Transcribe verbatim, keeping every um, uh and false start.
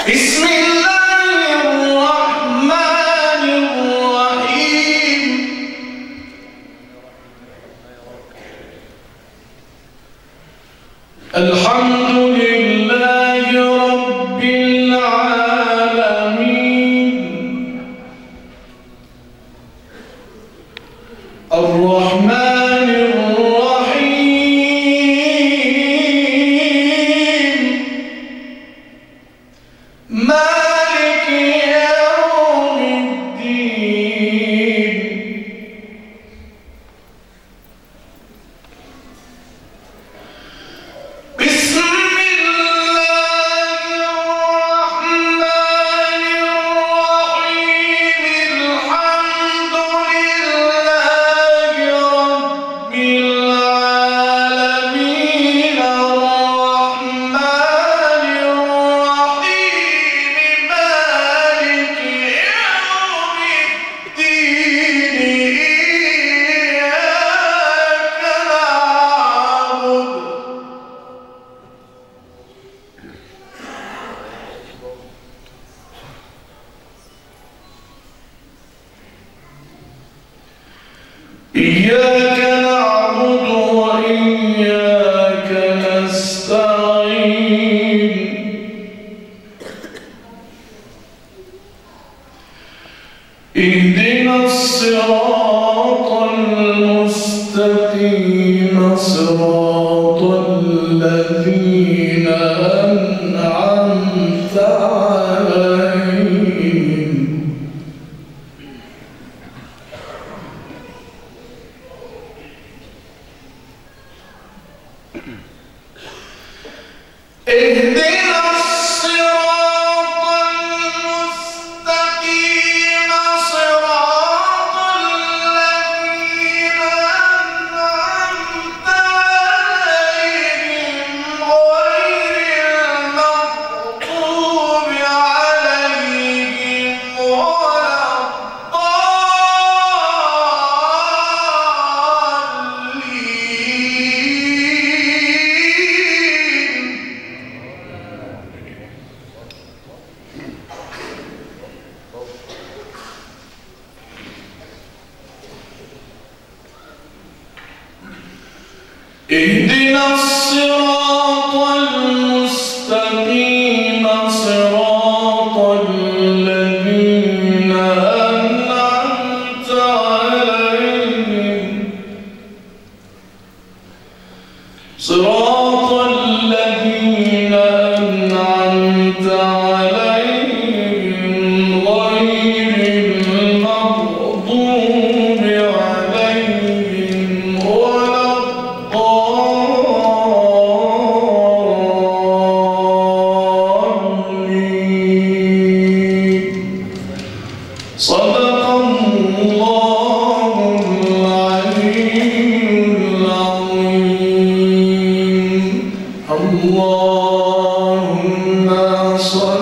بسم الله الرحمن الرحيم الحمد لله رب العالمين الرحمن الرحيم مالك يوم الدين بسم الله الرحمن الرحيم الحمد لله رب العالمين الرحمن الرحيم مالك يوم الدين إياك نعبد إياك نعبد وإياك نستعين اهدنا الصراط المستقيم صراط الذين أنعمت عليهم اهدنا الصراط المستقيم صراط الذين أنعمت عليهم غير المغضوب عليهم ولا اهدنا الصراط المستقيم صراط الذين أنعمت عليهم صراط الذين أنعمت عليهم غير المغضوب عليهم ولا صدق الله العلي العظيم اللهم صل